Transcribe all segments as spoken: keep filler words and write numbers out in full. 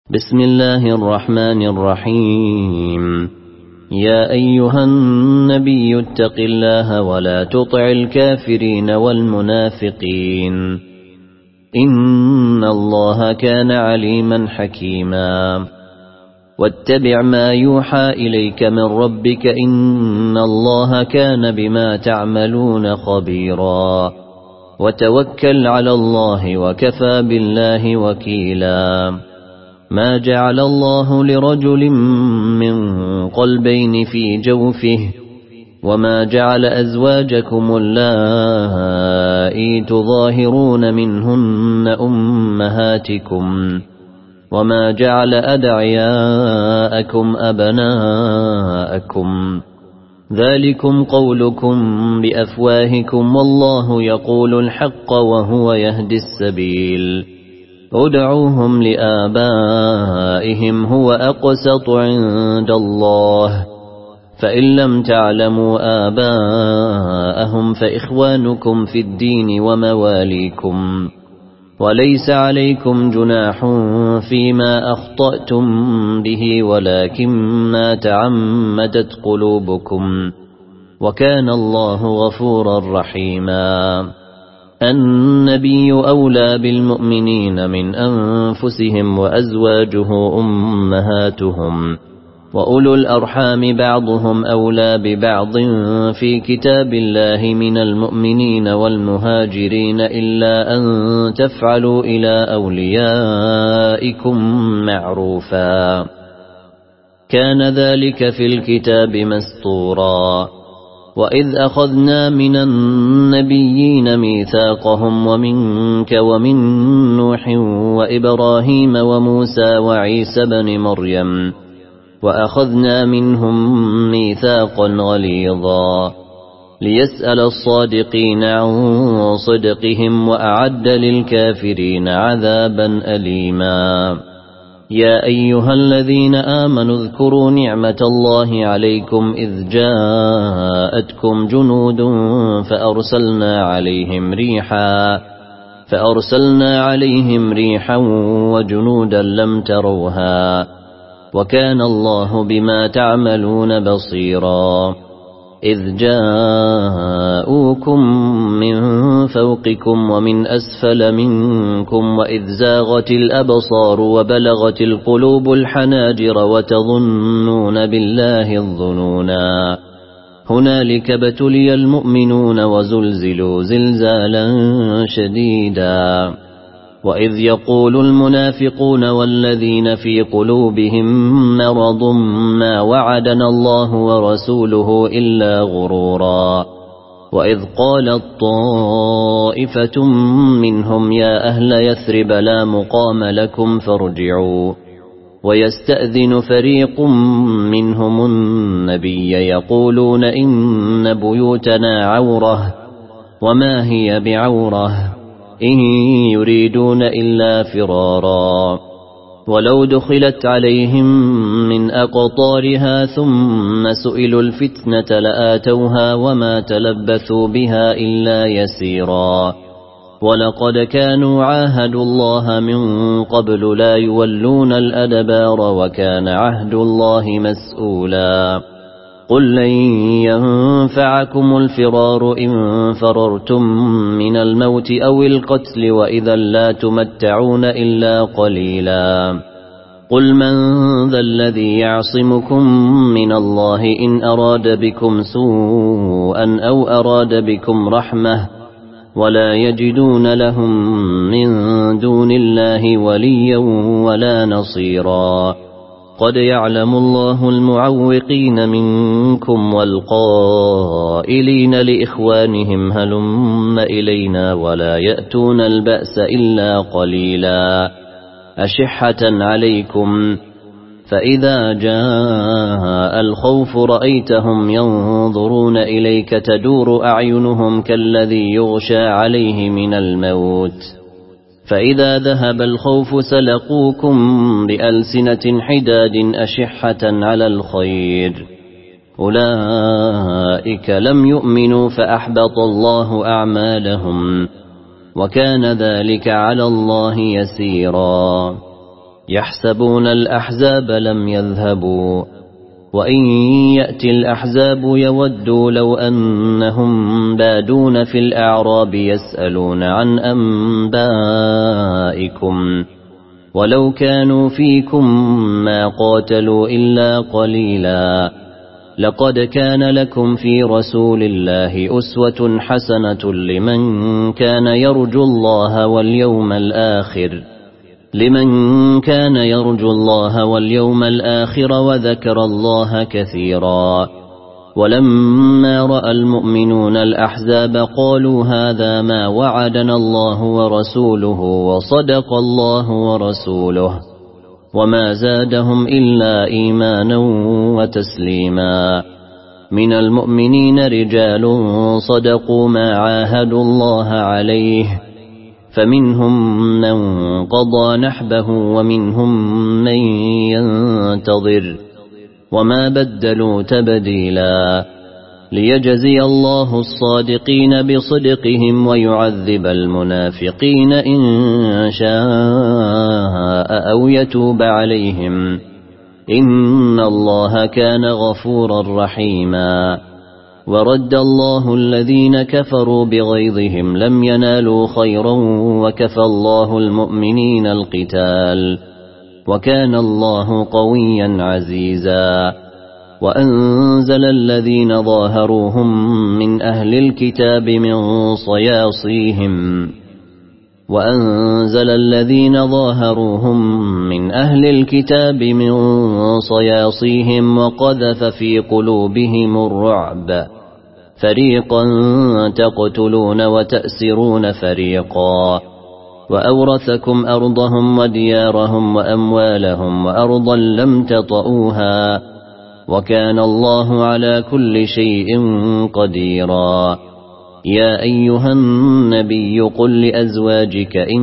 بسم الله الرحمن الرحيم. يا أيها النبي اتق الله ولا تطع الكافرين والمنافقين إن الله كان عليما حكيما. واتبع ما يوحى إليك من ربك إن الله كان بما تعملون خبيرا. وتوكل على الله وكفى بالله وكيلا. ما جعل الله لرجل من قلبين في جوفه وما جعل أزواجكم اللائي تظاهرون منهن أمهاتكم وما جعل أدعياءكم أبناءكم ذلكم قولكم بأفواهكم والله يقول الحق وهو يهدي السبيل. ادعوهم لآبائهم هو أقسط عند الله فإن لم تعلموا آباءهم فإخوانكم في الدين ومواليكم وليس عليكم جناح فيما أخطأتم به ولكن ما تعمدت قلوبكم وكان الله غفورا رحيما. النبي أولى بالمؤمنين من أنفسهم وأزواجه أمهاتهم وأولو الأرحام بعضهم أولى ببعض في كتاب الله من المؤمنين والمهاجرين إلا أن تفعلوا إلى أوليائكم معروفا كان ذلك في الكتاب مسطورا. وإذ أخذنا من النبيين ميثاقهم ومنك ومن نوح وإبراهيم وموسى وعيسى بن مريم وأخذنا منهم ميثاقا غليظا ليسأل الصادقين عن صدقهم وأعد للكافرين عذابا أليما. يا أيها الذين آمنوا اذكروا نعمة الله عليكم إذ جاءتكم جنود فأرسلنا عليهم ريحا فأرسلنا عليهم ريحا وجنودا لم تروها وكان الله بما تعملون بصيرا. إذ جاءوكم من فوقكم ومن أسفل منكم وإذ زاغت الأبصار وبلغت القلوب الحناجر وتظنون بالله الظنونا هنالك ابتلي المؤمنون وزلزلوا زلزالا شديدا. وإذ يقول المنافقون والذين في قلوبهم مرض ما وعدنا الله ورسوله إلا غرورا. وإذ قالت طائفة منهم يا أهل يثرب لا مقام لكم فارجعوا ويستأذن فريق منهم النبي يقولون إن بيوتنا عورة وما هي بعورة إن يريدون إلا فرارا. ولو دخلت عليهم من أقطارها ثم سئلوا الفتنة لآتوها وما تلبثوا بها إلا يسيرا. ولقد كانوا عاهدوا الله من قبل لا يولون الأدبار وكان عهد الله مسؤولا. قل لن ينفعكم الفرار إن فررتم من الموت أو القتل وإذا لا تمتعون إلا قليلا. قل من ذا الذي يعصمكم من الله إن أراد بكم سوءا أو أراد بكم رحمة ولا يجدون لهم من دون الله وليا ولا نصيرا. قد يعلم الله المعوقين منكم والقائلين لإخوانهم هلم إلينا ولا يأتون البأس إلا قليلا أشحة عليكم فإذا جاء الخوف رأيتهم ينظرون إليك تدور أعينهم كالذي يغشى عليه من الموت فإذا ذهب الخوف سلقوكم بألسنة حداد أشحة على الخير أولئك لم يؤمنوا فأحبط الله أعمالهم وكان ذلك على الله يسيرا. يحسبون الأحزاب لم يذهبوا وإن يأتي الأحزاب يودوا لو أنهم بادون في الأعراب يسألون عن أنبائكم ولو كانوا فيكم ما قاتلوا إلا قليلا لقد كان لكم في رسول الله أسوة حسنة لمن كان يرجو الله واليوم الآخر لمن كان يرجو الله واليوم الآخر وذكر الله كثيرا ولما رأى المؤمنون الأحزاب قالوا هذا ما وعدنا الله ورسوله وصدق الله ورسوله وما زادهم إلا إيمانا وتسليما من المؤمنين رجال صدقوا ما عاهدوا الله عليه فمنهم من قضى نحبه ومنهم من ينتظر وما بدلوا تبديلا ليجزي الله الصادقين بصدقهم ويعذب المنافقين إن شاء أو يتوب عليهم إن الله كان غفورا رحيما ورد الله الذين كفروا بغيظهم لم ينالوا خيرا وكفى الله المؤمنين القتال وكان الله قويا عزيزا وأنزل الذين ظاهروهم من أهل الكتاب من صياصيهم وأنزل الذين ظاهروهم من أهل الكتاب من صياصيهم وقذف في قلوبهم الرعب فريقا تقتلون وتأسرون فريقا وأورثكم أرضهم وديارهم وأموالهم وأرضا لم تطئوها وكان الله على كل شيء قديرا يا أيها النبي قل لأزواجك إن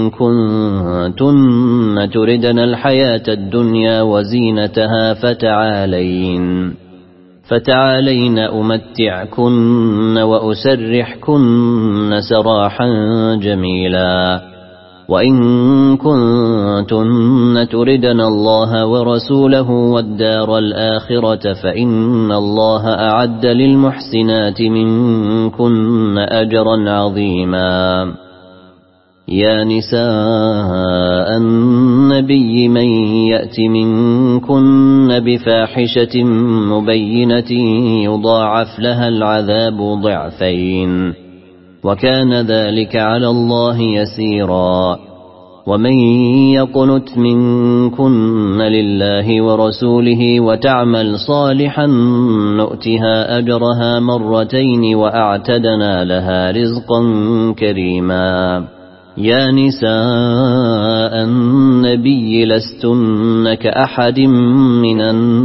كنتن تردن الحياة الدنيا وزينتها فتعالين فتعالين أمتعكن وأسرحكن سراحا جميلا وإن كنتن تردن الله ورسوله والدار الآخرة فإن الله أعد للمحسنات منكن أجرا عظيما يا نساء النبي من يأت منكن بفاحشة مبينة يضاعف لها العذاب ضعفين وكان ذلك على الله يسيرا ومن يقنت منكن لله ورسوله وتعمل صالحا نؤتها أجرها مرتين وأعتدنا لها رزقا كريما يا نساء النبي لستن كأحد من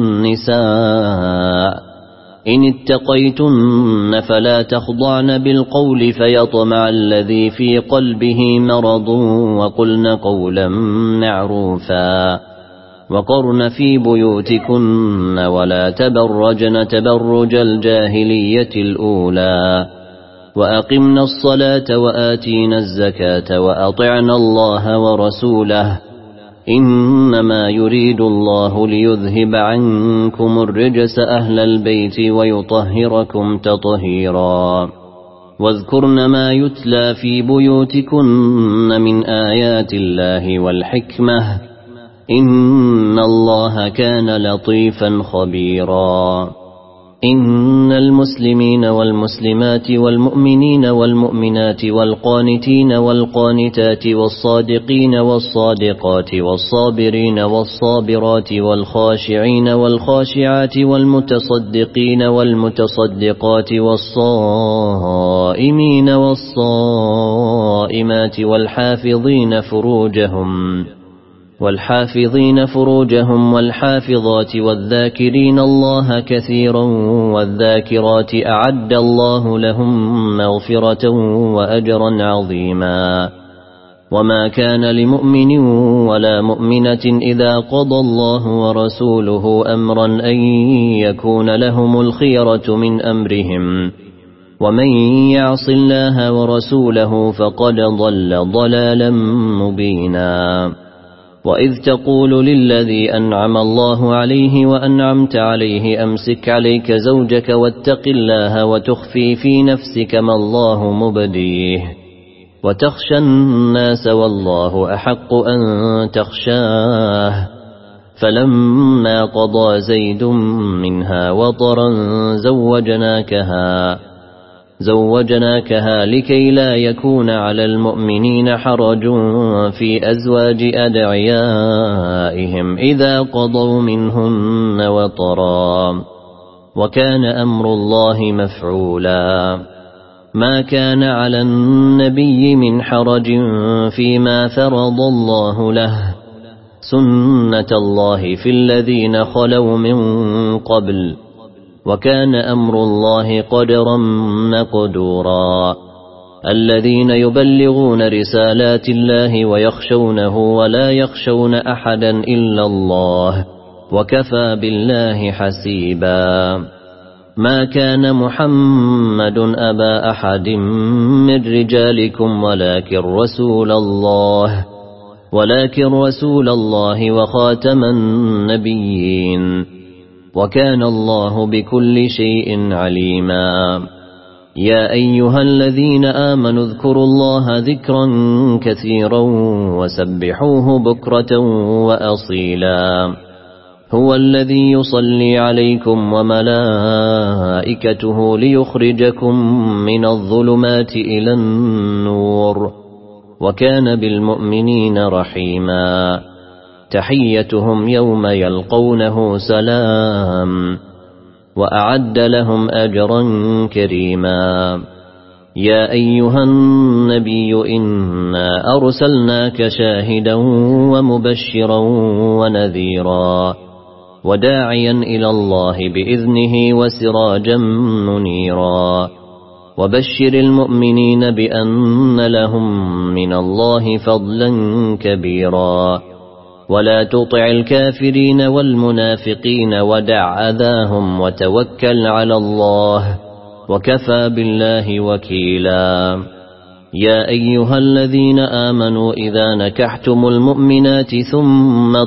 النساء إن اتقيتن فلا تخضعن بالقول فيطمع الذي في قلبه مرض وقلن قولا معروفا وقرن في بيوتكن ولا تبرجن تبرج الجاهلية الأولى وأقمنا الصلاة وآتينا الزكاة وأطعنا الله ورسوله إنما يريد الله ليذهب عنكم الرجس أهل البيت ويطهركم تطهيرا واذكرن ما يتلى في بيوتكن من آيات الله والحكمة إن الله كان لطيفا خبيرا إن المسلمين والمسلمات والمؤمنين والمؤمنات والقانتين والقانتات والصادقين والصادقات والصابرين والصابرات والخاشعين والخاشعات والمتصدقين والمتصدقات والصائمين والصائمات والحافظين فروجهم والحافظين فروجهم والحافظات والذاكرين الله كثيرا والذاكرات أعد الله لهم مغفرة وأجرا عظيما وما كان لمؤمن ولا مؤمنة إذا قضى الله ورسوله أمرا أن يكون لهم الخيرة من أمرهم ومن يعص الله ورسوله فقد ضل ضلالا مبينا وإذ تقول للذي أنعم الله عليه وأنعمت عليه أمسك عليك زوجك واتق الله وتخفي في نفسك ما الله مبديه وتخشى الناس والله أحق أن تخشاه فلما قضى زيد منها وطرا زوجناكها زوجناكها لكي لا يكون على المؤمنين حرج في أزواج أدعيائهم إذا قضوا منهن وطرا وكان أمر الله مفعولا ما كان على النبي من حرج فيما فرض الله له سنة الله في الذين خلوا من قبل وكان أمر الله قدرا مقدورا الذين يبلغون رسالات الله ويخشونه ولا يخشون أحدا إلا الله وكفى بالله حسيبا ما كان محمد أبا أحد من رجالكم ولكن رسول الله ولكن رسول الله وخاتم النبيين وكان الله بكل شيء عليما يا أيها الذين آمنوا اذكروا الله ذكرا كثيرا وسبحوه بكرة وأصيلا هو الذي يصلي عليكم وملائكته ليخرجكم من الظلمات إلى النور وكان بالمؤمنين رحيما تحيتهم يوم يلقونه سلام وأعد لهم أجرا كريما يا أيها النبي إنا أرسلناك شاهدا ومبشرا ونذيرا وداعيا إلى الله بإذنه وسراجا منيرا وبشر المؤمنين بأن لهم من الله فضلا كبيرا ولا تطع الكافرين والمنافقين ودع أذاهم وتوكل على الله وكفى بالله وكيلا يا أيها الذين آمنوا إذا نكحتم المؤمنات ثم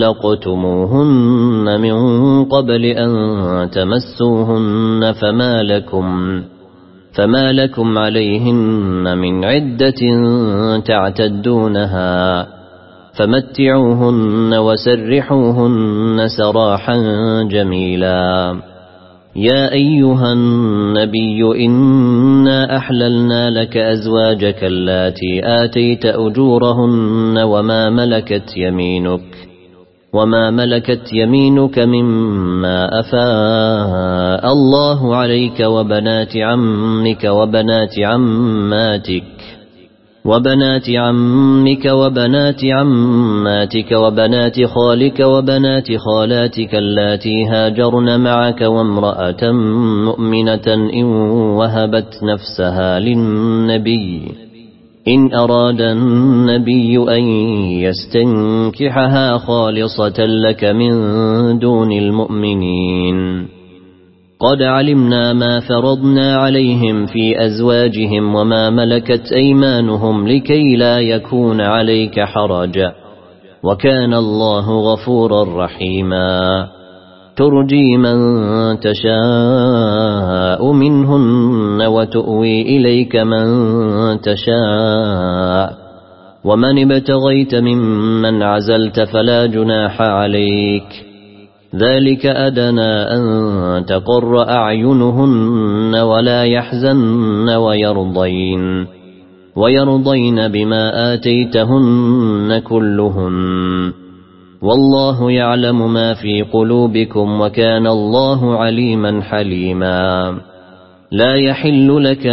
طلقتموهن من قبل أن تمسوهن فما لكم فما لكم عليهن من عدة تعتدونها فمتعوهن وسرحوهن سراحا جميلا يا أيها النبي إنا أحللنا لك أزواجك اللاتي آتيت أجورهن وما ملكت يمينك وما ملكت يمينك مما أفاء الله عليك وبنات عمك وبنات عماتك وبنات عمك وبنات عماتك وبنات خالك وبنات خالاتك اللاتي هاجرن معك وامرأة مؤمنة إن وهبت نفسها للنبي إن أراد النبي أن يستنكحها خالصة لك من دون المؤمنين قد علمنا ما فرضنا عليهم في أزواجهم وما ملكت أيمانهم لكي لا يكون عليك حرج وكان الله غفورا رحيما ترجي من تشاء منهن وتؤوي إليك من تشاء ومن ابتغيت ممن عزلت فلا جناح عليك ذلك أدنى أن تقر أعينهن ولا يحزن ويرضين ويرضين بما آتيتهن كلهن والله يعلم ما في قلوبكم وكان الله عليما حليما لا يحل لك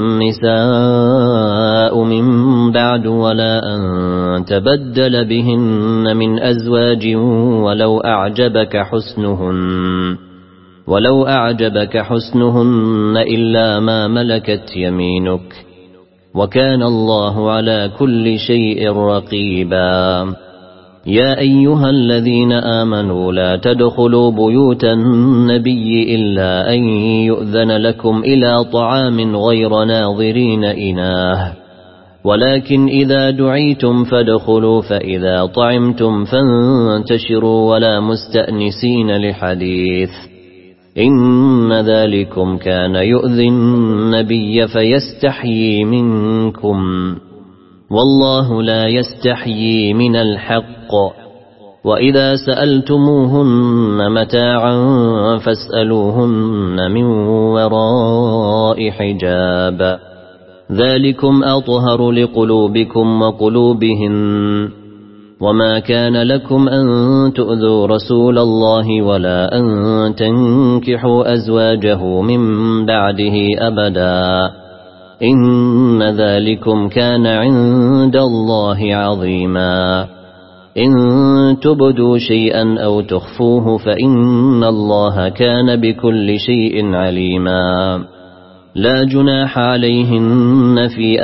النساء من بعد ولا أن تبدل بهن من أزواج ولو أعجبك حسنهن ولو أعجبك حسنهن إلا ما ملكت يمينك وكان الله على كل شيء رقيبا يا أيها الذين آمنوا لا تدخلوا بيوت النبي إلا أن يؤذن لكم إلى طعام غير ناظرين إناه ولكن إذا دعيتم فادخلوا فإذا طعمتم فانتشروا ولا مستأنسين لحديث إن ذلكم كان يؤذي النبي فيستحيي منكم والله لا يستحيي من الحق وإذا سألتموهن متاعا فاسألوهن من وراء حجاب ذلكم أطهر لقلوبكم وقلوبهن وما كان لكم أن تؤذوا رسول الله ولا أن تنكحوا أزواجه من بعده أبدا إن ذلكم كان عند الله عظيما إن تبدوا شيئا أو تخفوه فإن الله كان بكل شيء عليما لا جناح عليهن في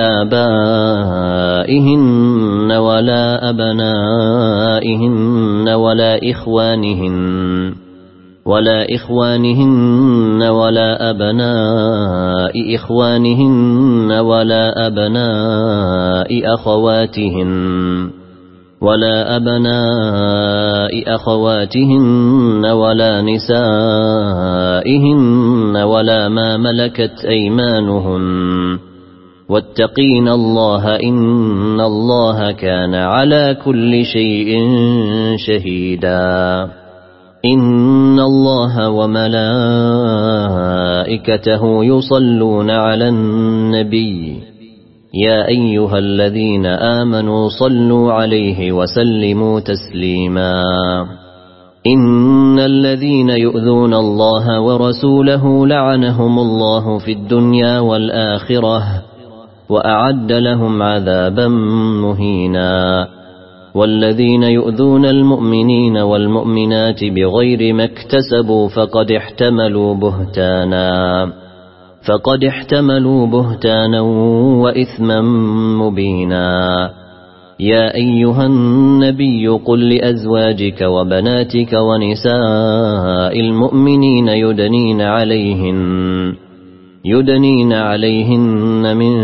آبائهن ولا أبنائهن ولا إخوانهن ولا إخوانهن ولا أبناء إخوانهن ولا أبناء أخواتهن ولا أبناء أخواتهن ولا نسائهن ولا ما ملكت أيمانهن واتقين الله إن الله كان على كل شيء شهيدا إن الله وملائكته يصلون على النبي يا أيها الذين آمنوا صلوا عليه وسلموا تسليما إن الذين يؤذون الله ورسوله لعنهم الله في الدنيا والآخرة وأعد لهم عذابا مهينا والذين يؤذون المؤمنين والمؤمنات بغير ما اكتسبوا فقد احتملوا بهتانا فقد احتملوا بهتانا وإثما مبينا يا أيها النبي قل لأزواجك وبناتك ونساء المؤمنين يدنين عليهن يدنين عليهن من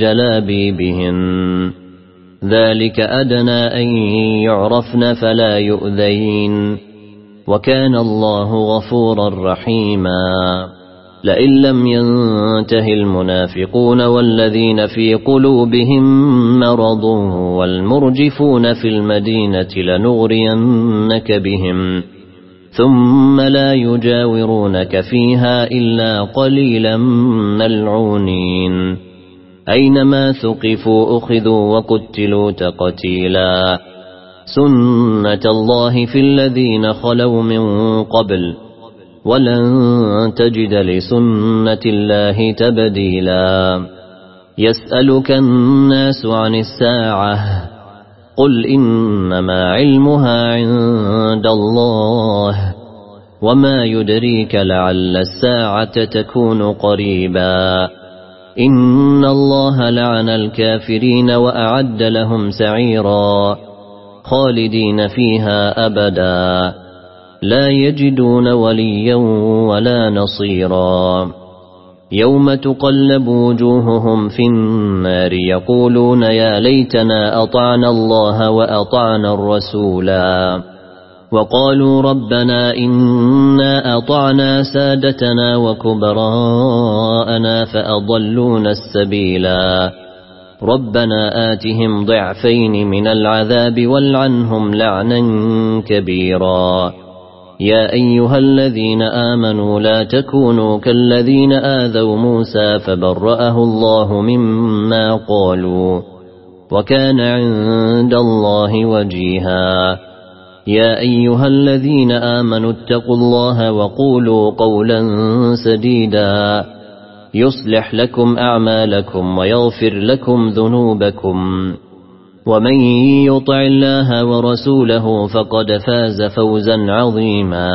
جلابيبهن ذلك أدنى أن يعرفن فلا يؤذين وكان الله غفورا رحيما لئن لم ينته المنافقون والذين في قلوبهم مرض والمرجفون في المدينة لنغرينك بهم ثم لا يجاورونك فيها إلا قليلا ملعونين أينما ثقفوا أخذوا وقتلوا تقتيلا سنة الله في الذين خلوا من قبل ولن تجد لسنة الله تبديلا يسألك الناس عن الساعة قل إنما علمها عند الله وما يدريك لعل الساعة تكون قريبا إن الله لعن الكافرين وأعد لهم سعيرا خالدين فيها أبدا لا يجدون وليا ولا نصيرا يوم تقلب وجوههم في النار يقولون يا ليتنا أطعنا الله وأطعنا الرسولا وقالوا ربنا إنا أطعنا سادتنا وكبراءنا فأضلونا السبيلا ربنا آتهم ضعفين من العذاب والعنهم لعنا كبيرا يا أيها الذين آمنوا لا تكونوا كالذين آذوا موسى فبرأه الله مما قالوا وكان عند الله وجيها يا أيها الذين آمنوا اتقوا الله وقولوا قولا سديدا يصلح لكم أعمالكم ويغفر لكم ذنوبكم ومن يطع الله ورسوله فقد فاز فوزا عظيما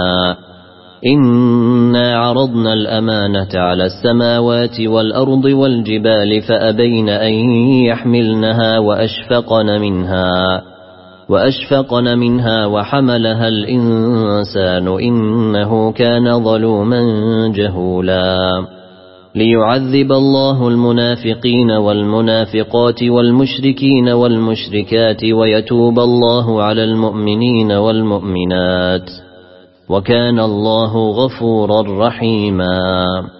إنا عرضنا الأمانة على السماوات والأرض والجبال فأبين أن يحملنها وأشفقن منها وأشفقن منها وحملها الإنسان إنه كان ظلوما جهولا ليعذب الله المنافقين والمنافقات والمشركين والمشركات ويتوب الله على المؤمنين والمؤمنات وكان الله غفورا رحيما.